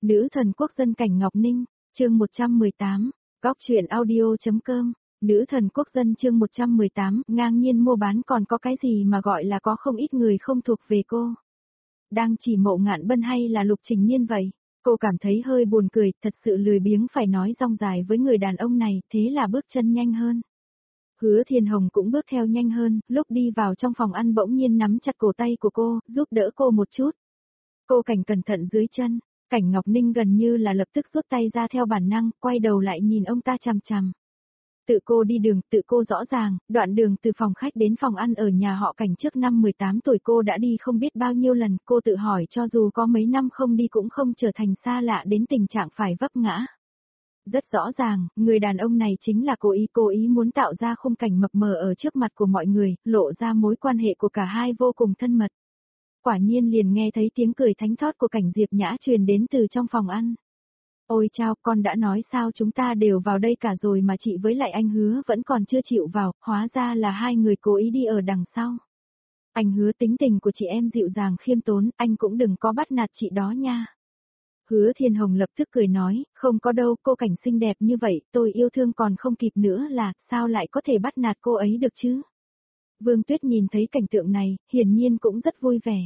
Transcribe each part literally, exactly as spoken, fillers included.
Nữ thần quốc dân Cảnh Ngọc Ninh, chương một trăm mười tám, Góc truyện audio.com, nữ thần quốc dân chương một trăm mười tám, ngang nhiên mua bán còn có cái gì mà gọi là có không ít người không thuộc về cô. Đang chỉ Mộ Ngạn Bân hay là Lục Trình Nhiên vậy? Cô cảm thấy hơi buồn cười, thật sự lười biếng phải nói rong dài với người đàn ông này, thế là bước chân nhanh hơn. Hứa Thiên Hồng cũng bước theo nhanh hơn, lúc đi vào trong phòng ăn bỗng nhiên nắm chặt cổ tay của cô, giúp đỡ cô một chút. Cô Cảnh cẩn thận dưới chân, Cảnh Ngọc Ninh gần như là lập tức rút tay ra theo bản năng, quay đầu lại nhìn ông ta chằm chằm. Tự cô đi đường, tự cô rõ ràng, đoạn đường từ phòng khách đến phòng ăn ở nhà họ Cảnh trước năm mười tám tuổi cô đã đi không biết bao nhiêu lần, cô tự hỏi cho dù có mấy năm không đi cũng không trở thành xa lạ đến tình trạng phải vấp ngã. Rất rõ ràng, người đàn ông này chính là cố ý cố ý muốn tạo ra khung cảnh mập mờ ở trước mặt của mọi người, lộ ra mối quan hệ của cả hai vô cùng thân mật. Quả nhiên liền nghe thấy tiếng cười thánh thót của Cảnh Diệp Nhã truyền đến từ trong phòng ăn. Ôi chao, con đã nói sao chúng ta đều vào đây cả rồi mà chị với lại anh Hứa vẫn còn chưa chịu vào, hóa ra là hai người cố ý đi ở đằng sau. Anh Hứa tính tình của chị em dịu dàng khiêm tốn, anh cũng đừng có bắt nạt chị đó nha. Hứa Thiên Hồng lập tức cười nói, không có đâu, cô Cảnh xinh đẹp như vậy, tôi yêu thương còn không kịp nữa là, sao lại có thể bắt nạt cô ấy được chứ? Vương Tuyết nhìn thấy cảnh tượng này, hiển nhiên cũng rất vui vẻ.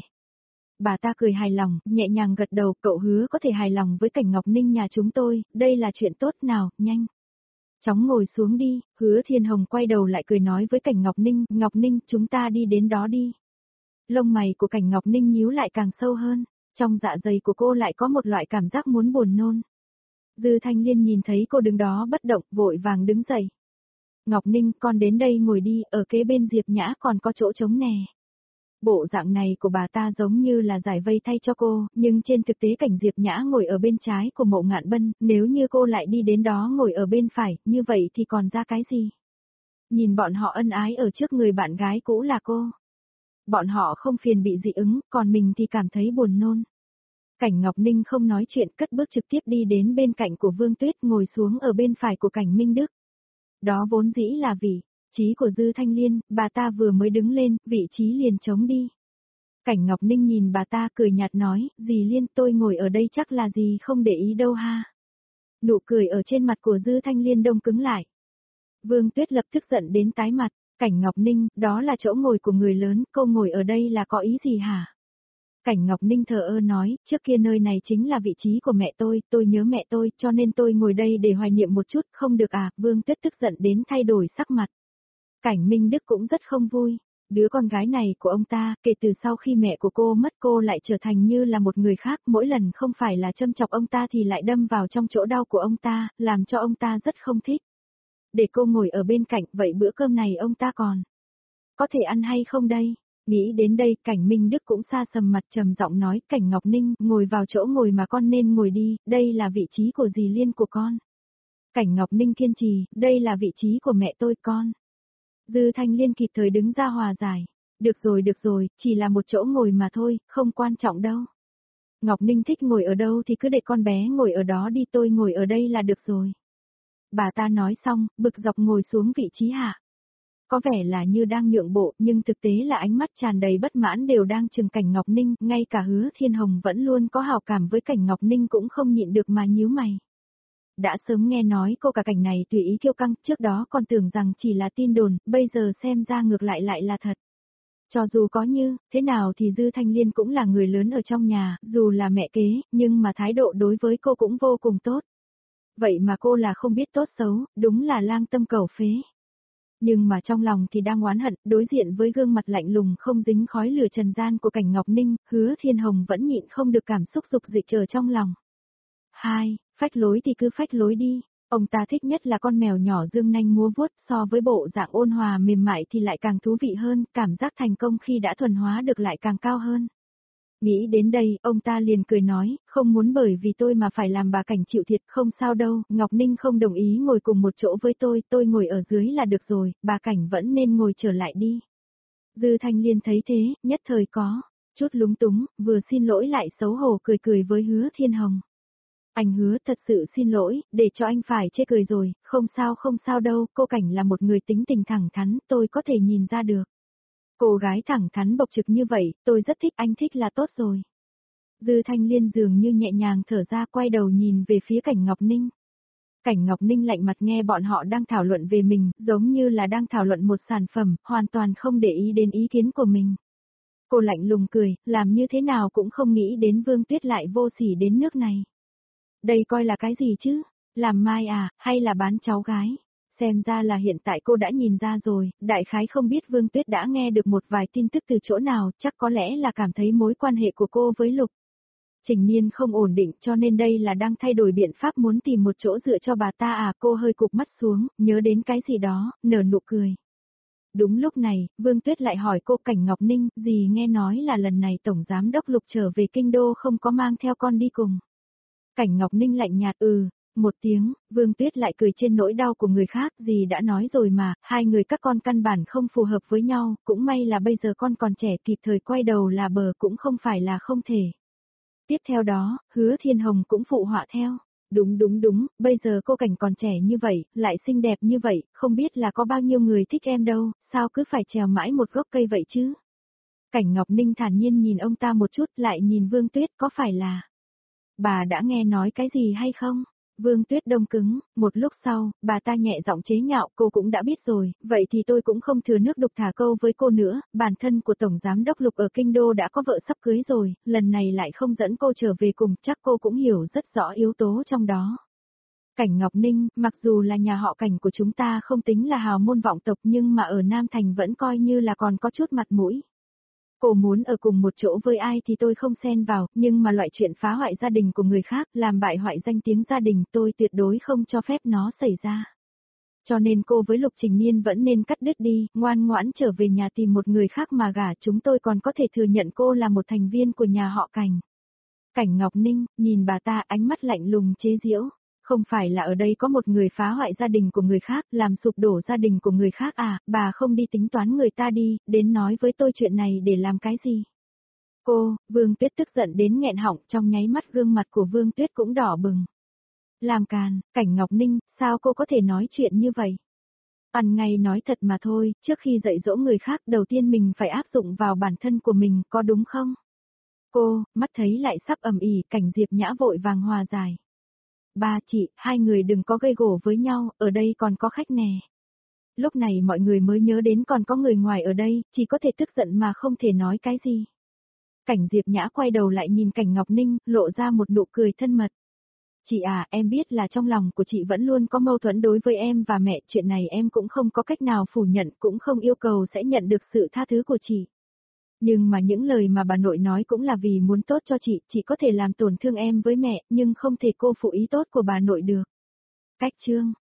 Bà ta cười hài lòng, nhẹ nhàng gật đầu, cậu Hứa có thể hài lòng với Cảnh Ngọc Ninh nhà chúng tôi, đây là chuyện tốt nào, nhanh. Chóng ngồi xuống đi, Hứa Thiên Hồng quay đầu lại cười nói với Cảnh Ngọc Ninh, Ngọc Ninh, chúng ta đi đến đó đi. Lông mày của Cảnh Ngọc Ninh nhíu lại càng sâu hơn, trong dạ dày của cô lại có một loại cảm giác muốn buồn nôn. Dư Thanh Liên nhìn thấy cô đứng đó bất động, vội vàng đứng dậy. Ngọc Ninh, con đến đây ngồi đi, ở kế bên Diệp Nhã còn có chỗ trống nè. Bộ dạng này của bà ta giống như là giải vây thay cho cô, nhưng trên thực tế Cảnh Diệp Nhã ngồi ở bên trái của Mộ Ngạn Bân, nếu như cô lại đi đến đó ngồi ở bên phải, như vậy thì còn ra cái gì? Nhìn bọn họ ân ái ở trước người bạn gái cũ là cô. Bọn họ không phiền bị dị ứng, còn mình thì cảm thấy buồn nôn. Cảnh Ngọc Ninh không nói chuyện cất bước trực tiếp đi đến bên cạnh của Vương Tuyết ngồi xuống ở bên phải của Cảnh Minh Đức. Đó vốn dĩ là vị trí của Dư Thanh Liên, bà ta vừa mới đứng lên, vị trí liền trống đi. Cảnh Ngọc Ninh nhìn bà ta cười nhạt nói, dì Liên tôi ngồi ở đây chắc là dì không để ý đâu ha. Nụ cười ở trên mặt của Dư Thanh Liên đông cứng lại. Vương Tuyết lập tức giận đến tái mặt, Cảnh Ngọc Ninh, đó là chỗ ngồi của người lớn, cô ngồi ở đây là có ý gì hả? Cảnh Ngọc Ninh thờ ơ nói, trước kia nơi này chính là vị trí của mẹ tôi, tôi nhớ mẹ tôi, cho nên tôi ngồi đây để hoài niệm một chút, không được à, Vương Tuyết tức giận đến thay đổi sắc mặt. Cảnh Minh Đức cũng rất không vui, đứa con gái này của ông ta, kể từ sau khi mẹ của cô mất cô lại trở thành như là một người khác, mỗi lần không phải là châm chọc ông ta thì lại đâm vào trong chỗ đau của ông ta, làm cho ông ta rất không thích. Để cô ngồi ở bên cạnh, vậy bữa cơm này ông ta còn có thể ăn hay không đây? Nghĩ đến đây, Cảnh Minh Đức cũng xa sầm mặt trầm giọng nói, Cảnh Ngọc Ninh, ngồi vào chỗ ngồi mà con nên ngồi đi, đây là vị trí của dì Liên của con. Cảnh Ngọc Ninh kiên trì, đây là vị trí của mẹ tôi con. Dư Thanh Liên kịp thời đứng ra hòa giải. Được rồi được rồi, chỉ là một chỗ ngồi mà thôi, không quan trọng đâu. Ngọc Ninh thích ngồi ở đâu thì cứ để con bé ngồi ở đó đi, tôi ngồi ở đây là được rồi. Bà ta nói xong, bực dọc ngồi xuống vị trí hạ. Có vẻ là như đang nhượng bộ, nhưng thực tế là ánh mắt tràn đầy bất mãn đều đang trừng Cảnh Ngọc Ninh, ngay cả Hứa Thiên Hồng vẫn luôn có hảo cảm với Cảnh Ngọc Ninh cũng không nhịn được mà nhíu mày. Đã sớm nghe nói cô cả Cảnh này tùy ý kiêu căng, trước đó còn tưởng rằng chỉ là tin đồn, bây giờ xem ra ngược lại lại là thật. Cho dù có như, thế nào thì Dư Thanh Liên cũng là người lớn ở trong nhà, dù là mẹ kế, nhưng mà thái độ đối với cô cũng vô cùng tốt. Vậy mà cô là không biết tốt xấu, đúng là lang tâm cầu phế. Nhưng mà trong lòng thì đang oán hận, đối diện với gương mặt lạnh lùng không dính khói lửa trần gian của Cảnh Ngọc Ninh, Hứa Thiên Hồng vẫn nhịn không được cảm xúc dục dịch ở trong lòng. Hai, phách lối thì cứ phách lối đi, ông ta thích nhất là con mèo nhỏ dương nanh múa vuốt, so với bộ dạng ôn hòa mềm mại thì lại càng thú vị hơn, cảm giác thành công khi đã thuần hóa được lại càng cao hơn. Nghĩ đến đây, ông ta liền cười nói, không muốn bởi vì tôi mà phải làm bà Cảnh chịu thiệt, không sao đâu, Ngọc Ninh không đồng ý ngồi cùng một chỗ với tôi, tôi ngồi ở dưới là được rồi, bà Cảnh vẫn nên ngồi trở lại đi. Dư Thanh Liên thấy thế, nhất thời có chút lúng túng, vừa xin lỗi lại xấu hổ cười cười với Hứa Thiên Hồng. Anh Hứa thật sự xin lỗi, để cho anh phải chê cười rồi, không sao không sao đâu, cô Cảnh là một người tính tình thẳng thắn, tôi có thể nhìn ra được. Cô gái thẳng thắn bộc trực như vậy, tôi rất thích, anh thích là tốt rồi. Dư Thanh Liên dường như nhẹ nhàng thở ra quay đầu nhìn về phía Cảnh Ngọc Ninh. Cảnh Ngọc Ninh lạnh mặt nghe bọn họ đang thảo luận về mình, giống như là đang thảo luận một sản phẩm, hoàn toàn không để ý đến ý kiến của mình. Cô lạnh lùng cười, làm như thế nào cũng không nghĩ đến Vương Tuyết lại vô sỉ đến nước này. Đây coi là cái gì chứ? Làm mai à, hay là bán cháu gái? Xem ra là hiện tại cô đã nhìn ra rồi, đại khái không biết Vương Tuyết đã nghe được một vài tin tức từ chỗ nào, chắc có lẽ là cảm thấy mối quan hệ của cô với Lục Trình Niên không ổn định cho nên đây là đang thay đổi biện pháp muốn tìm một chỗ dựa cho bà ta à, cô hơi cụp mắt xuống, nhớ đến cái gì đó, nở nụ cười. Đúng lúc này, Vương Tuyết lại hỏi cô Cảnh Ngọc Ninh, dì nghe nói là lần này Tổng Giám Đốc Lục trở về Kinh Đô không có mang theo con đi cùng. Cảnh Ngọc Ninh lạnh nhạt ừ, một tiếng, Vương Tuyết lại cười trên nỗi đau của người khác, dì đã nói rồi mà, hai người các con căn bản không phù hợp với nhau, cũng may là bây giờ con còn trẻ kịp thời quay đầu là bờ cũng không phải là không thể. Tiếp theo đó, Hứa Thiên Hồng cũng phụ họa theo. Đúng đúng đúng, bây giờ cô Cảnh còn trẻ như vậy, lại xinh đẹp như vậy, không biết là có bao nhiêu người thích em đâu, sao cứ phải trèo mãi một gốc cây vậy chứ? Cảnh Ngọc Ninh thản nhiên nhìn ông ta một chút lại nhìn Vương Tuyết có phải là... Bà đã nghe nói cái gì hay không? Vương Tuyết đông cứng, một lúc sau, bà ta nhẹ giọng chế nhạo cô cũng đã biết rồi, vậy thì tôi cũng không thừa nước đục thả câu với cô nữa, bản thân của Tổng Giám Đốc Lục ở Kinh Đô đã có vợ sắp cưới rồi, lần này lại không dẫn cô trở về cùng, chắc cô cũng hiểu rất rõ yếu tố trong đó. Cảnh Ngọc Ninh, mặc dù là nhà họ Cảnh của chúng ta không tính là hào môn vọng tộc nhưng mà ở Nam Thành vẫn coi như là còn có chút mặt mũi. Cô muốn ở cùng một chỗ với ai thì tôi không xen vào, nhưng mà loại chuyện phá hoại gia đình của người khác, làm bại hoại danh tiếng gia đình tôi tuyệt đối không cho phép nó xảy ra. Cho nên cô với Lục Trình Niên vẫn nên cắt đứt đi, ngoan ngoãn trở về nhà tìm một người khác mà gả, chúng tôi còn có thể thừa nhận cô là một thành viên của nhà họ Cảnh. Cảnh Ngọc Ninh, nhìn bà ta ánh mắt lạnh lùng chế giễu. Không phải là ở đây có một người phá hoại gia đình của người khác, làm sụp đổ gia đình của người khác à, bà không đi tính toán người ta đi, đến nói với tôi chuyện này để làm cái gì? Cô, Vương Tuyết tức giận đến nghẹn họng, trong nháy mắt gương mặt của Vương Tuyết cũng đỏ bừng. Làm càn, Cảnh Ngọc Ninh, sao cô có thể nói chuyện như vậy? Ăn ngay nói thật mà thôi, trước khi dạy dỗ người khác đầu tiên mình phải áp dụng vào bản thân của mình, có đúng không? Cô, mắt thấy lại sắp ầm ĩ, Cảnh Diệp Nhã vội vàng hòa giải. Ba chị, hai người đừng có gây gổ với nhau, ở đây còn có khách nè. Lúc này mọi người mới nhớ đến còn có người ngoài ở đây, chỉ có thể tức giận mà không thể nói cái gì. Cảnh Diệp Nhã quay đầu lại nhìn Cảnh Ngọc Ninh, lộ ra một nụ cười thân mật. Chị à, em biết là trong lòng của chị vẫn luôn có mâu thuẫn đối với em và mẹ, chuyện này em cũng không có cách nào phủ nhận, cũng không yêu cầu sẽ nhận được sự tha thứ của chị. Nhưng mà những lời mà bà nội nói cũng là vì muốn tốt cho chị, chị có thể làm tổn thương em với mẹ, nhưng không thể cô phụ ý tốt của bà nội được. Cách chương